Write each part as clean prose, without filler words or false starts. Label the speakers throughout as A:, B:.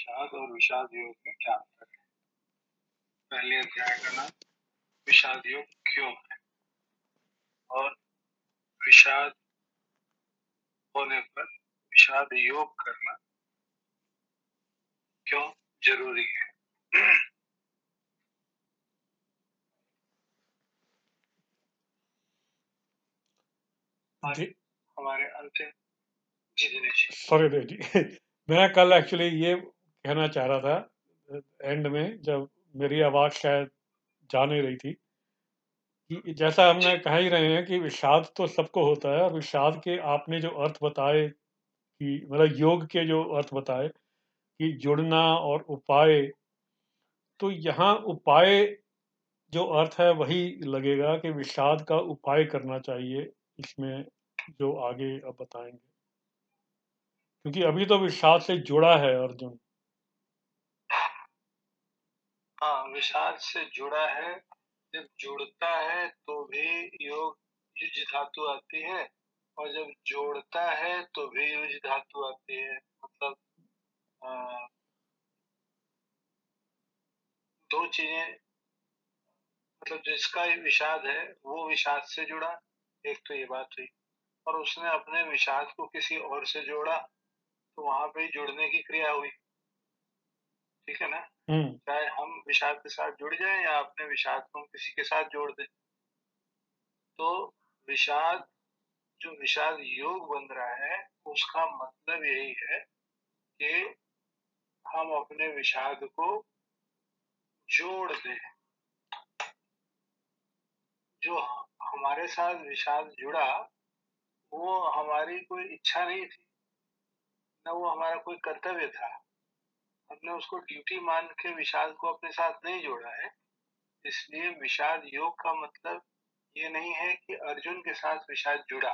A: विषाद और विषाद योग में क्या अंतर है? पहले अध्याय का नाम विषाद योग क्यों है और विषाद होने पर विषाद योग करना क्यों जरूरी है।
B: जी
A: हमारे अंतिम जी दिनेश
B: सॉरी जी मैं कल एक्चुअली ये कहना चाह रहा था एंड में, जब मेरी आवाज़ शायद जा नहीं रही थी, कि जैसा हमने कह ही रहे हैं कि विषाद तो सबको होता है, और विषाद के आपने जो अर्थ बताए कि मतलब योग के जो अर्थ बताए कि जुड़ना और उपाय, तो यहाँ उपाय जो अर्थ है वही लगेगा कि विषाद का उपाय करना चाहिए इसमें, जो आगे अब बताएंगे, क्योंकि अभी तो विषाद से जुड़ा है अर्जुन।
A: हाँ, विषाद से जुड़ा है। जब जुड़ता है तो भी योग युज धातु आती है, और जब जोड़ता है तो भी युज धातु आती है। मतलब दो चीजें, मतलब जिसका विषाद है वो विषाद से जुड़ा, एक तो ये बात हुई, और उसने अपने विषाद को किसी और से जोड़ा तो वहां पे जुड़ने की क्रिया हुई। ठीक है ना? चाहे हम विषाद के साथ जुड़ जाएं या अपने विषाद को हम किसी के साथ जोड़ दें, तो विषाद, जो विषाद योग बन रहा है उसका मतलब यही है कि हम अपने विषाद को जोड़ दें। जो हमारे साथ विषाद जुड़ा वो हमारी कोई इच्छा नहीं थी, न वो हमारा कोई कर्तव्य था। हमने उसको ड्यूटी मान के विषाद को अपने साथ नहीं जोड़ा है। इसलिए विषाद योग का मतलब ये नहीं है कि अर्जुन के साथ विषाद जुड़ा।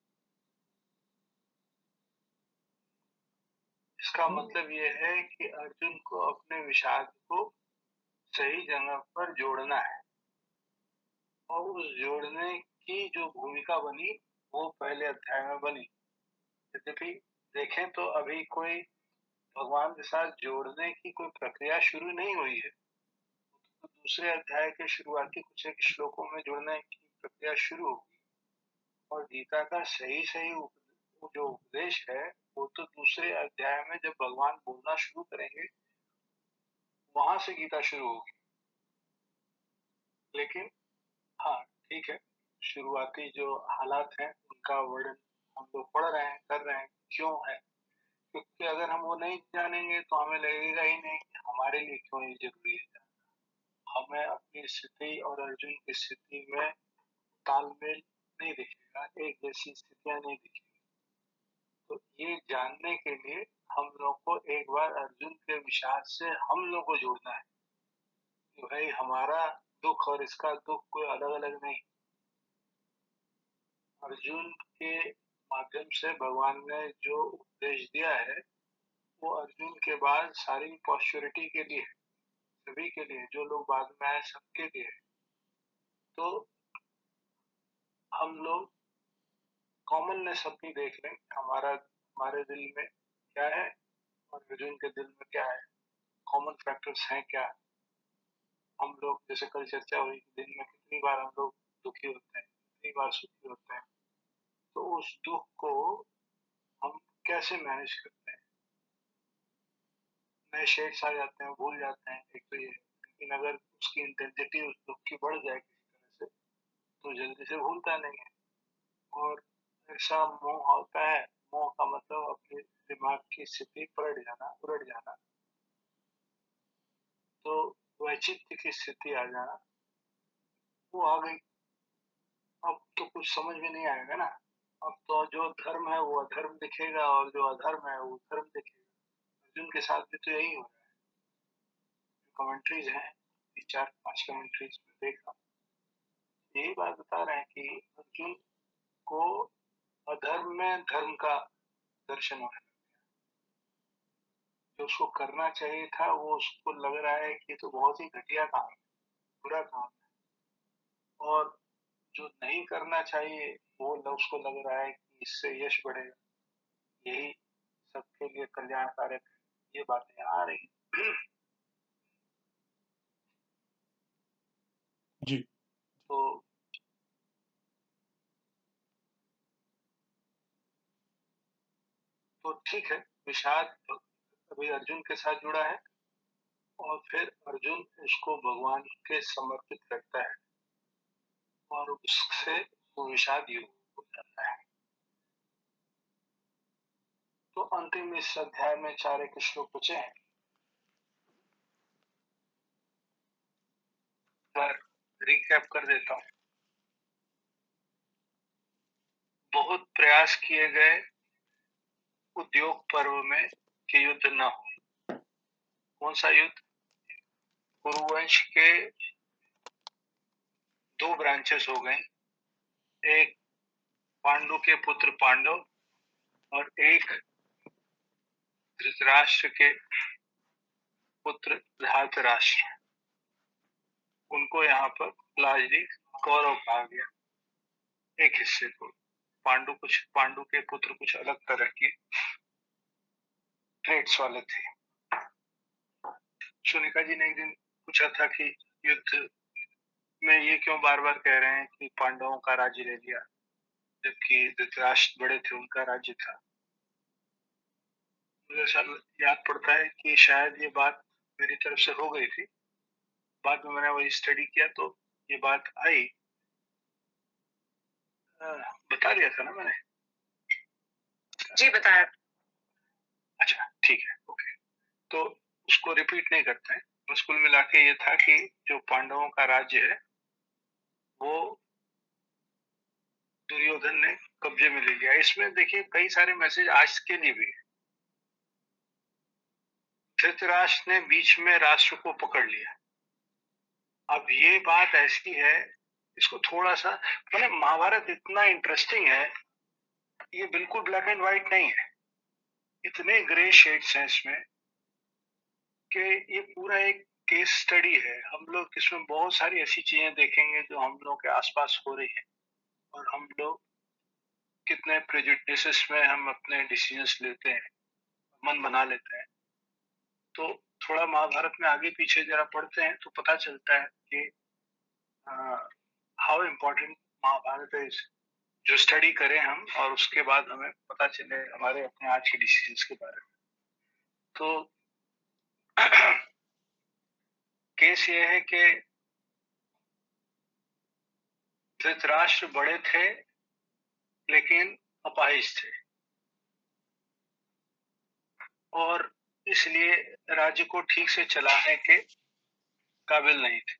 A: इसका मतलब ये है कि अर्जुन को अपने विषाद को सही जगह पर जोड़ना है, और उस जोड़ने की जो भूमिका बनी वो पहले अध्याय में बनी। यद्यपि देखें तो अभी कोई भगवान के साथ जोड़ने की कोई प्रक्रिया शुरू नहीं हुई है, तो दूसरे अध्याय के शुरुआती कुछ एक श्लोकों में जुड़ने की प्रक्रिया शुरू होगी, और गीता का सही सही जो उपदेश है वो तो दूसरे अध्याय में जब भगवान बोलना शुरू करेंगे वहां से गीता शुरू होगी। लेकिन हाँ, ठीक है, शुरुआती जो हालात हैं उनका वर्णन हम लोग पढ़ रहे हैं, कर रहे हैं, क्यों है, क्योंकि अगर हम वो नहीं जानेंगे तो हमें लगेगा ही नहीं कि हमारे लिए क्यों ये जरूरी है। हमें अपनी स्थिति और अर्जुन की स्थिति में तालमेल नहीं दिखेगा, एक जैसी स्थितियां नहीं दिखेगी। तो ये जानने के लिए हम लोग को एक बार अर्जुन के विषाद से हम लोग को जोड़ना है कि भाई हमारा दुख और इसका दुख कोई अलग अलग नहीं। अर्जुन के माध्यम से भगवान ने जो उपदेश दिया है वो अर्जुन के बाद सारी पॉस्चुरिटी के लिए, सभी के लिए, जो लोग बाद में आए सबके लिए। तो हम लोग कॉमननेस अपनी देख लें, हमारे दिल में क्या है और अर्जुन के दिल में क्या है, कॉमन फैक्टर्स हैं क्या। हम लोग, जैसे कल चर्चा हुई, दिन में कितनी बार हम लोग दुखी होते हैं, कितनी बार सुखी होते हैं, तो उस दुख को हम कैसे मैनेज करते हैं। नए शेड्स आ जाते हैं, भूल जाते हैं, एक तो ये। लेकिन अगर उसकी इंटेंसिटी उस दुख की बढ़ जाए किसी तरह से तो जल्दी से भूलता नहीं है, और ऐसा मोह होता है। मोह का मतलब अपने दिमाग की स्थिति पलट जाना, उलट जाना, तो वैचित्य की स्थिति आ जाना, वो आ गई। अब तो कुछ समझ में नहीं आएगा ना। अब तो जो धर्म है वो अधर्म दिखेगा और जो अधर्म है वो धर्म दिखेगा। अर्जुन के साथ भी तो यही हो रहा है। कमेंट्रीज हैं, 4-5 कमेंट्रीज में देखा, यही बात बता रहे हैं कि अर्जुन को अधर्म में धर्म का दर्शन होने लगा। जो उसको करना चाहिए था वो उसको लग रहा है कि तो बहुत ही घटिया काम है, बुरा काम है, और जो नहीं करना चाहिए वो उसको लग रहा है कि इससे यश बढ़ेगा, यही सबके लिए कल्याणकारक है, ये बातें आ रही।
B: जी।
A: तो ठीक है, विषाद अभी अर्जुन के साथ जुड़ा है और फिर अर्जुन उसको भगवान के समर्पित करता है और उससे वो विषाद युग हो जाता है। तो अंतिम इस अध्याय में 4 एक श्लोक बचे हैं। पर रिकैप कर देता हूँ। बहुत प्रयास किए गए उद्योग पर्व में कि युद्ध न हो। कौन सा युद्ध? कुरुवंश के 2 ब्रांचेस हो गए, एक पांडु के पुत्र पांडव और एक धृतराष्ट्र के पुत्र धातराष्ट्र। उनको यहाँ पर लार्जली कौरव कहा गया। एक हिस्से को पांडु के पुत्र कुछ अलग तरह के ट्रेड्स वाले थे। सोनिका जी ने एक दिन पूछा था कि युद्ध में ये क्यों बार बार कह रहे हैं कि पांडवों का राज्य ले लिया, जबकि धृतराष्ट्र बड़े थे, उनका राज्य था। मुझे ऐसा याद पड़ता है कि शायद ये बात मेरी तरफ से हो गई थी। बाद में मैंने वही स्टडी किया तो ये बात आई। बता दिया था ना मैंने? जी बताया। अच्छा ठीक है, ओके। तो उसको रिपीट नहीं करते हैं। बस कुल मिला के ये था कि जो पांडवों का राज्य है वो दुर्योधन ने कब्जे में ले लिया। इसमें देखिए कई सारे मैसेज आज के लिए भी। धृतराष्ट्र ने बीच में राष्ट्र को पकड़ लिया। अब ये बात ऐसी है, इसको थोड़ा सा मैंने, महाभारत इतना इंटरेस्टिंग है, ये बिल्कुल ब्लैक एंड व्हाइट नहीं है। इतने ग्रे शेड्स हैं इसमें कि ये पूरा एक केस स्टडी है। हम लोग इसमें बहुत सारी ऐसी चीजें देखेंगे जो हम लोग के आसपास हो रही है और हम लोग कितने प्रेजुडिसेस में हम अपने डिसीजंस लेते हैं, मन बना लेते हैं। तो थोड़ा महाभारत में आगे पीछे जरा पढ़ते हैं तो पता चलता है कि हाउ इम्पोर्टेंट महाभारत इज। जो स्टडी करें हम और उसके बाद हमें पता चले हमारे अपने आज के डिसीजंस के बारे में। तो केस ये है कि धृतराष्ट्र बड़े थे लेकिन अपाहिज थे और इसलिए राज्य को ठीक से चलाने के काबिल नहीं थे।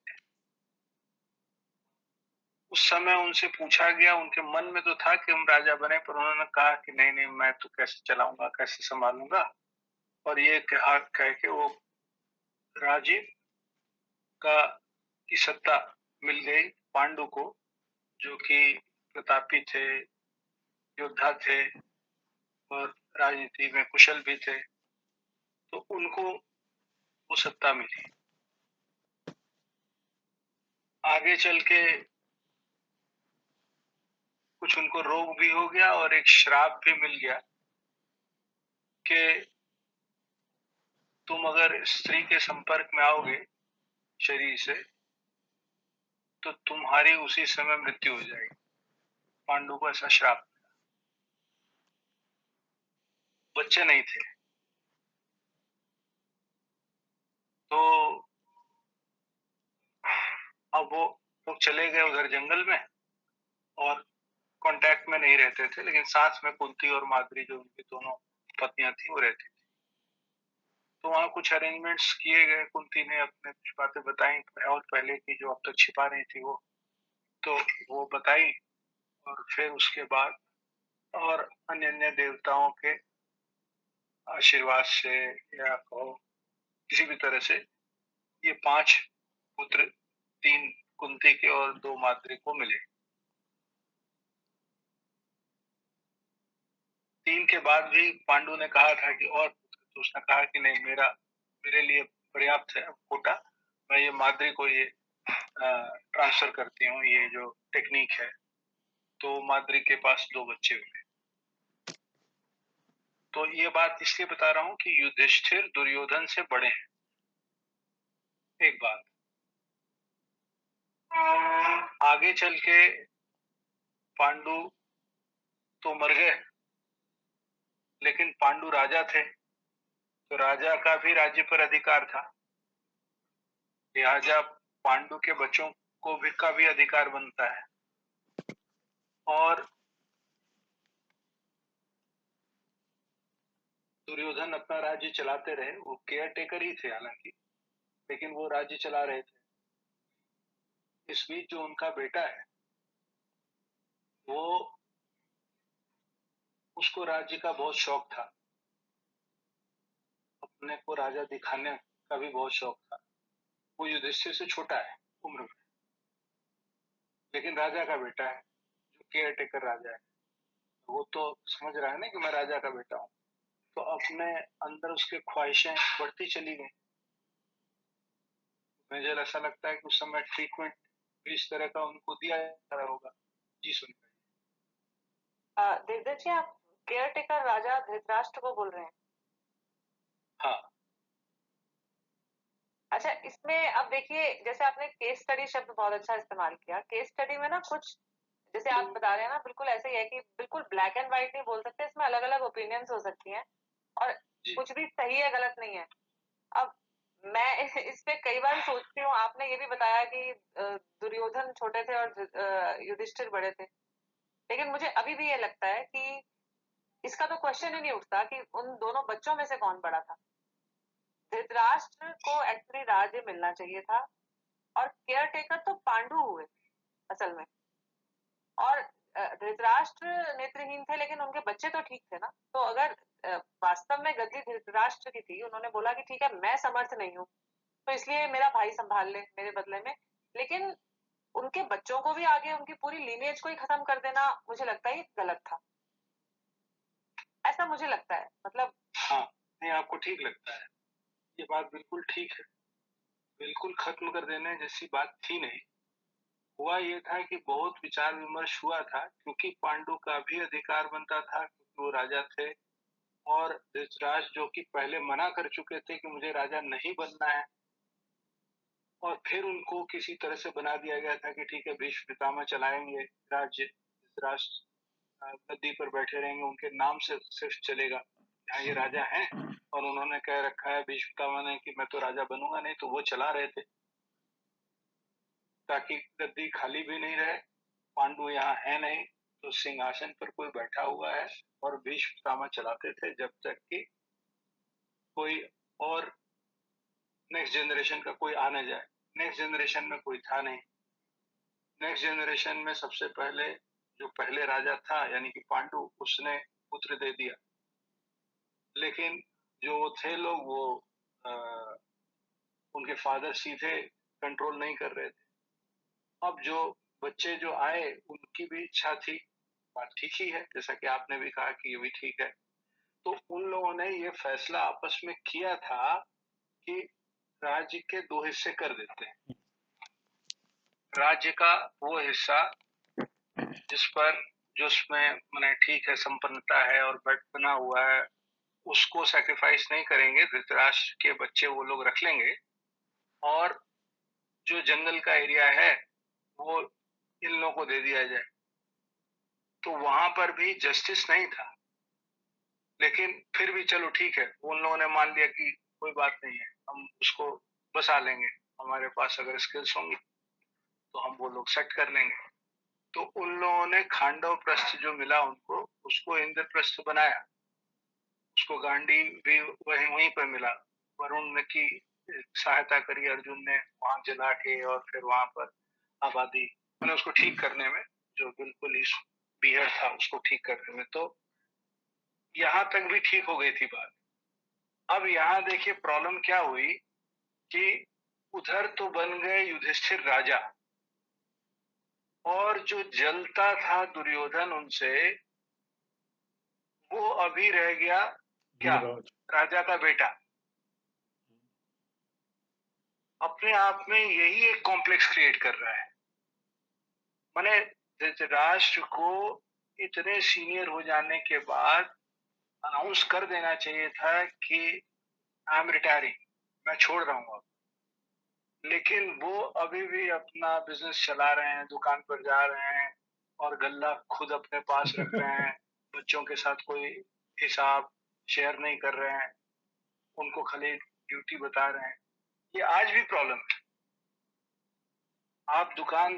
A: उस समय उनसे पूछा गया, उनके मन में तो था कि हम राजा बने, पर उन्होंने कहा कि नहीं नहीं, मैं तो कैसे चलाऊंगा, कैसे संभालूंगा। और ये कह के वो राज्य का की सत्ता मिल गई पांडु को, जो कि प्रतापी थे, योद्धा थे और राजनीति में कुशल भी थे। तो उनको वो सत्ता मिली। आगे चल के कुछ उनको रोग भी हो गया और एक श्राप भी मिल गया कि तुम अगर स्त्री के संपर्क में आओगे शरीर से तो तुम्हारी उसी समय मृत्यु हो जाएगी। पांडु को ऐसा श्राप मिला। बच्चे नहीं थे तो अब वो लोग चले गए उधर जंगल में और कांटेक्ट में नहीं रहते थे, लेकिन साथ में कुंती और माद्री जो उनकी दोनों पत्नियां थी वो रहती थी। तो वहां कुछ अरेंजमेंट्स किए गए। कुंती ने अपने कुछ बातें बताई और पहले की जो अब तक छिपा रही थी वो, तो वो बताई। और फिर उसके बाद और अन्य अन्य देवताओं के आशीर्वाद से या कहो किसी भी तरह से ये 5 पुत्र, 3 कुंती के और 2 माद्री को मिले। 3 के बाद भी पांडु ने कहा था कि और पुत्र, तो उसने कहा कि नहीं, मेरे लिए पर्याप्त है, अब कोटा। मैं ये माद्री को ये ट्रांसफर करती हूँ, ये जो टेक्निक है। तो माद्री के पास 2 बच्चे हुए। तो ये बात इसलिए बता रहा हूँ कि युधिष्ठिर दुर्योधन से बड़े हैं। एक बात आगे चल के पांडु तो मर गए, लेकिन पांडु राजा थे, तो राजा का भी राज्य पर अधिकार था, लिहाजा पांडु के बच्चों को भी का भी अधिकार बनता है। और दुर्योधन अपना राज्य चलाते रहे, वो केयर टेकर ही थे हालांकि, लेकिन वो राज्य चला रहे थे। इस बीच जो उनका बेटा है वो उसको राज्य का बहुत शौक था, अपने को राजा दिखाने का भी बहुत शौक था। वो युधिष्ठिर से छोटा है उम्र में, लेकिन राजा का बेटा है, जो केयर टेकर राजा है। वो तो समझ रहा है ना कि मैं राजा का बेटा हूँ, तो अपने अंदर उसके ख्वाहिशें बढ़ती चली गई। मुझे ऐसा लगता है कि उस समय ट्रीटमेंट भी इस तरह का उनको दिया जा रहा होगा। जी सुनिए।
C: देवदत्त जी, आप केयर टेकर राजा धृतराष्ट्र को बोल रहे हैं?
A: हाँ।
C: अच्छा, इसमें अब देखिए, जैसे आपने केस स्टडी शब्द बहुत अच्छा इस्तेमाल किया। केस स्टडी में ना कुछ, जैसे आप बता रहे हैं ना, बिल्कुल ऐसे ही है कि बिल्कुल ब्लैक एंड व्हाइट नहीं बोल सकते, इसमें अलग अलग ओपिनियंस हो सकती हैं और कुछ भी सही है गलत नहीं है। अब मैं इस पे कई बार सोचती हूँ, आपने ये भी बताया कि दुर्योधन छोटे थे और युधिष्ठिर बड़े थे, लेकिन मुझे अभी भी ये लगता है कि इसका तो क्वेश्चन ही नहीं उठता कि उन दोनों बच्चों में से कौन बड़ा था। धृतराष्ट्र को एक्चुअली राज्य मिलना चाहिए था और केयर टेकर तो पांडु हुए असल में। और धृतराष्ट्र नेत्रहीन थे, लेकिन उनके बच्चे तो ठीक थे ना। तो अगर वास्तव में गद्दी धृतराष्ट्र की थी, उन्होंने बोला कि ठीक है, मैं समर्थ नहीं हूँ, तो इसलिए मेरा भाई संभाल ले मेरे बदले में, लेकिन उनके बच्चों को भी आगे उनकी पूरी लीनियज को ही खत्म कर देना, मुझे लगता है गलत था। ऐसा मुझे लगता है, मतलब।
A: हाँ, नहीं आपको ठीक लगता है, ये बात बिल्कुल ठीक है। बिल्कुल खत्म कर देने जैसी बात थी नहीं। हुआ ये था कि बहुत विचार विमर्श हुआ था, क्योंकि पांडु का भी अधिकार बनता था, क्योंकि वो राजा थे, और धृतराष्ट्र जो कि पहले मना कर चुके थे कि मुझे राजा नहीं बनना है, और फिर उनको किसी तरह से बना दिया गया था कि ठीक है भीष्म पितामह चलाएंगे राज्य, धृतराष्ट्र गद्दी पर बैठे रहेंगे, उनके नाम से सिर्फ चलेगा, यहाँ ये राजा हैं, और उन्होंने कह रखा है भीष्म पितामह ने कि मैं तो राजा बनूंगा नहीं, तो वो चला रहे थे ताकि गद्दी खाली भी नहीं रहे, पांडु यहाँ है नहीं, तो सिंहासन पर कोई बैठा हुआ है, और भीष्म पितामह चलाते थे जब तक कि कोई और नेक्स्ट जनरेशन का कोई आ न जाए। नेक्स्ट जनरेशन में कोई था नहीं। नेक्स्ट जनरेशन में सबसे पहले जो पहले राजा था यानी कि पांडु, उसने पुत्र दे दिया, लेकिन जो थे लोग वो उनके फादर सीधे कंट्रोल नहीं कर रहे थे। अब जो बच्चे जो आए उनकी भी इच्छा थी, बात ठीक ही है, जैसा कि आपने भी कहा कि ये भी ठीक है। तो उन लोगों ने ये फैसला आपस में किया था कि राज्य के दो हिस्से कर देते हैं। राज्य का वो हिस्सा जिस पर जो उसमें माने ठीक है संपन्नता है और बेड बना हुआ है, उसको सैक्रिफाइस नहीं करेंगे, धृतराष्ट्र के बच्चे वो लोग रख लेंगे, और जो जंगल का एरिया है वो इन लोगों को दे दिया जाए। तो वहां पर भी जस्टिस नहीं था, लेकिन फिर भी चलो ठीक है, उन लोगों ने मान लिया कि कोई बात नहीं है, हम उसको बसा लेंगे, हमारे पास अगर स्किल्स होंगी तो हम वो लोग सेट कर लेंगे। तो उन लोगों ने खांडव प्रस्थ जो मिला उनको, उसको इंद्रप्रस्थ बनाया, उसको गांडी भी वहीं पर मिला, वरुण की सहायता करी अर्जुन ने वहां जला के, और फिर वहां पर आबादी मैंने उसको ठीक करने में, जो बिल्कुल ही बिहड़ था उसको ठीक करने में, तो यहाँ तक भी ठीक हो गई थी बात। अब यहाँ देखिए प्रॉब्लम क्या हुई कि उधर तो बन गए युधिष्ठिर राजा, और जो जलता था दुर्योधन उनसे, वो अभी रह गया क्या, राजा का बेटा। अपने आप में यही एक कॉम्प्लेक्स क्रिएट कर रहा है। माने धृतराष्ट्र को इतने सीनियर हो जाने के बाद अनाउंस कर देना चाहिए था कि आई एम रिटायरिंग, मैं छोड़ रहा हूँ अब। लेकिन वो अभी भी अपना बिजनेस चला रहे हैं, दुकान पर जा रहे हैं और गल्ला खुद अपने पास रख रहे हैं। बच्चों के साथ कोई हिसाब शेयर नहीं कर रहे हैं, उनको खाली ड्यूटी बता रहे हैं। ये आज भी प्रॉब्लम है। आप दुकान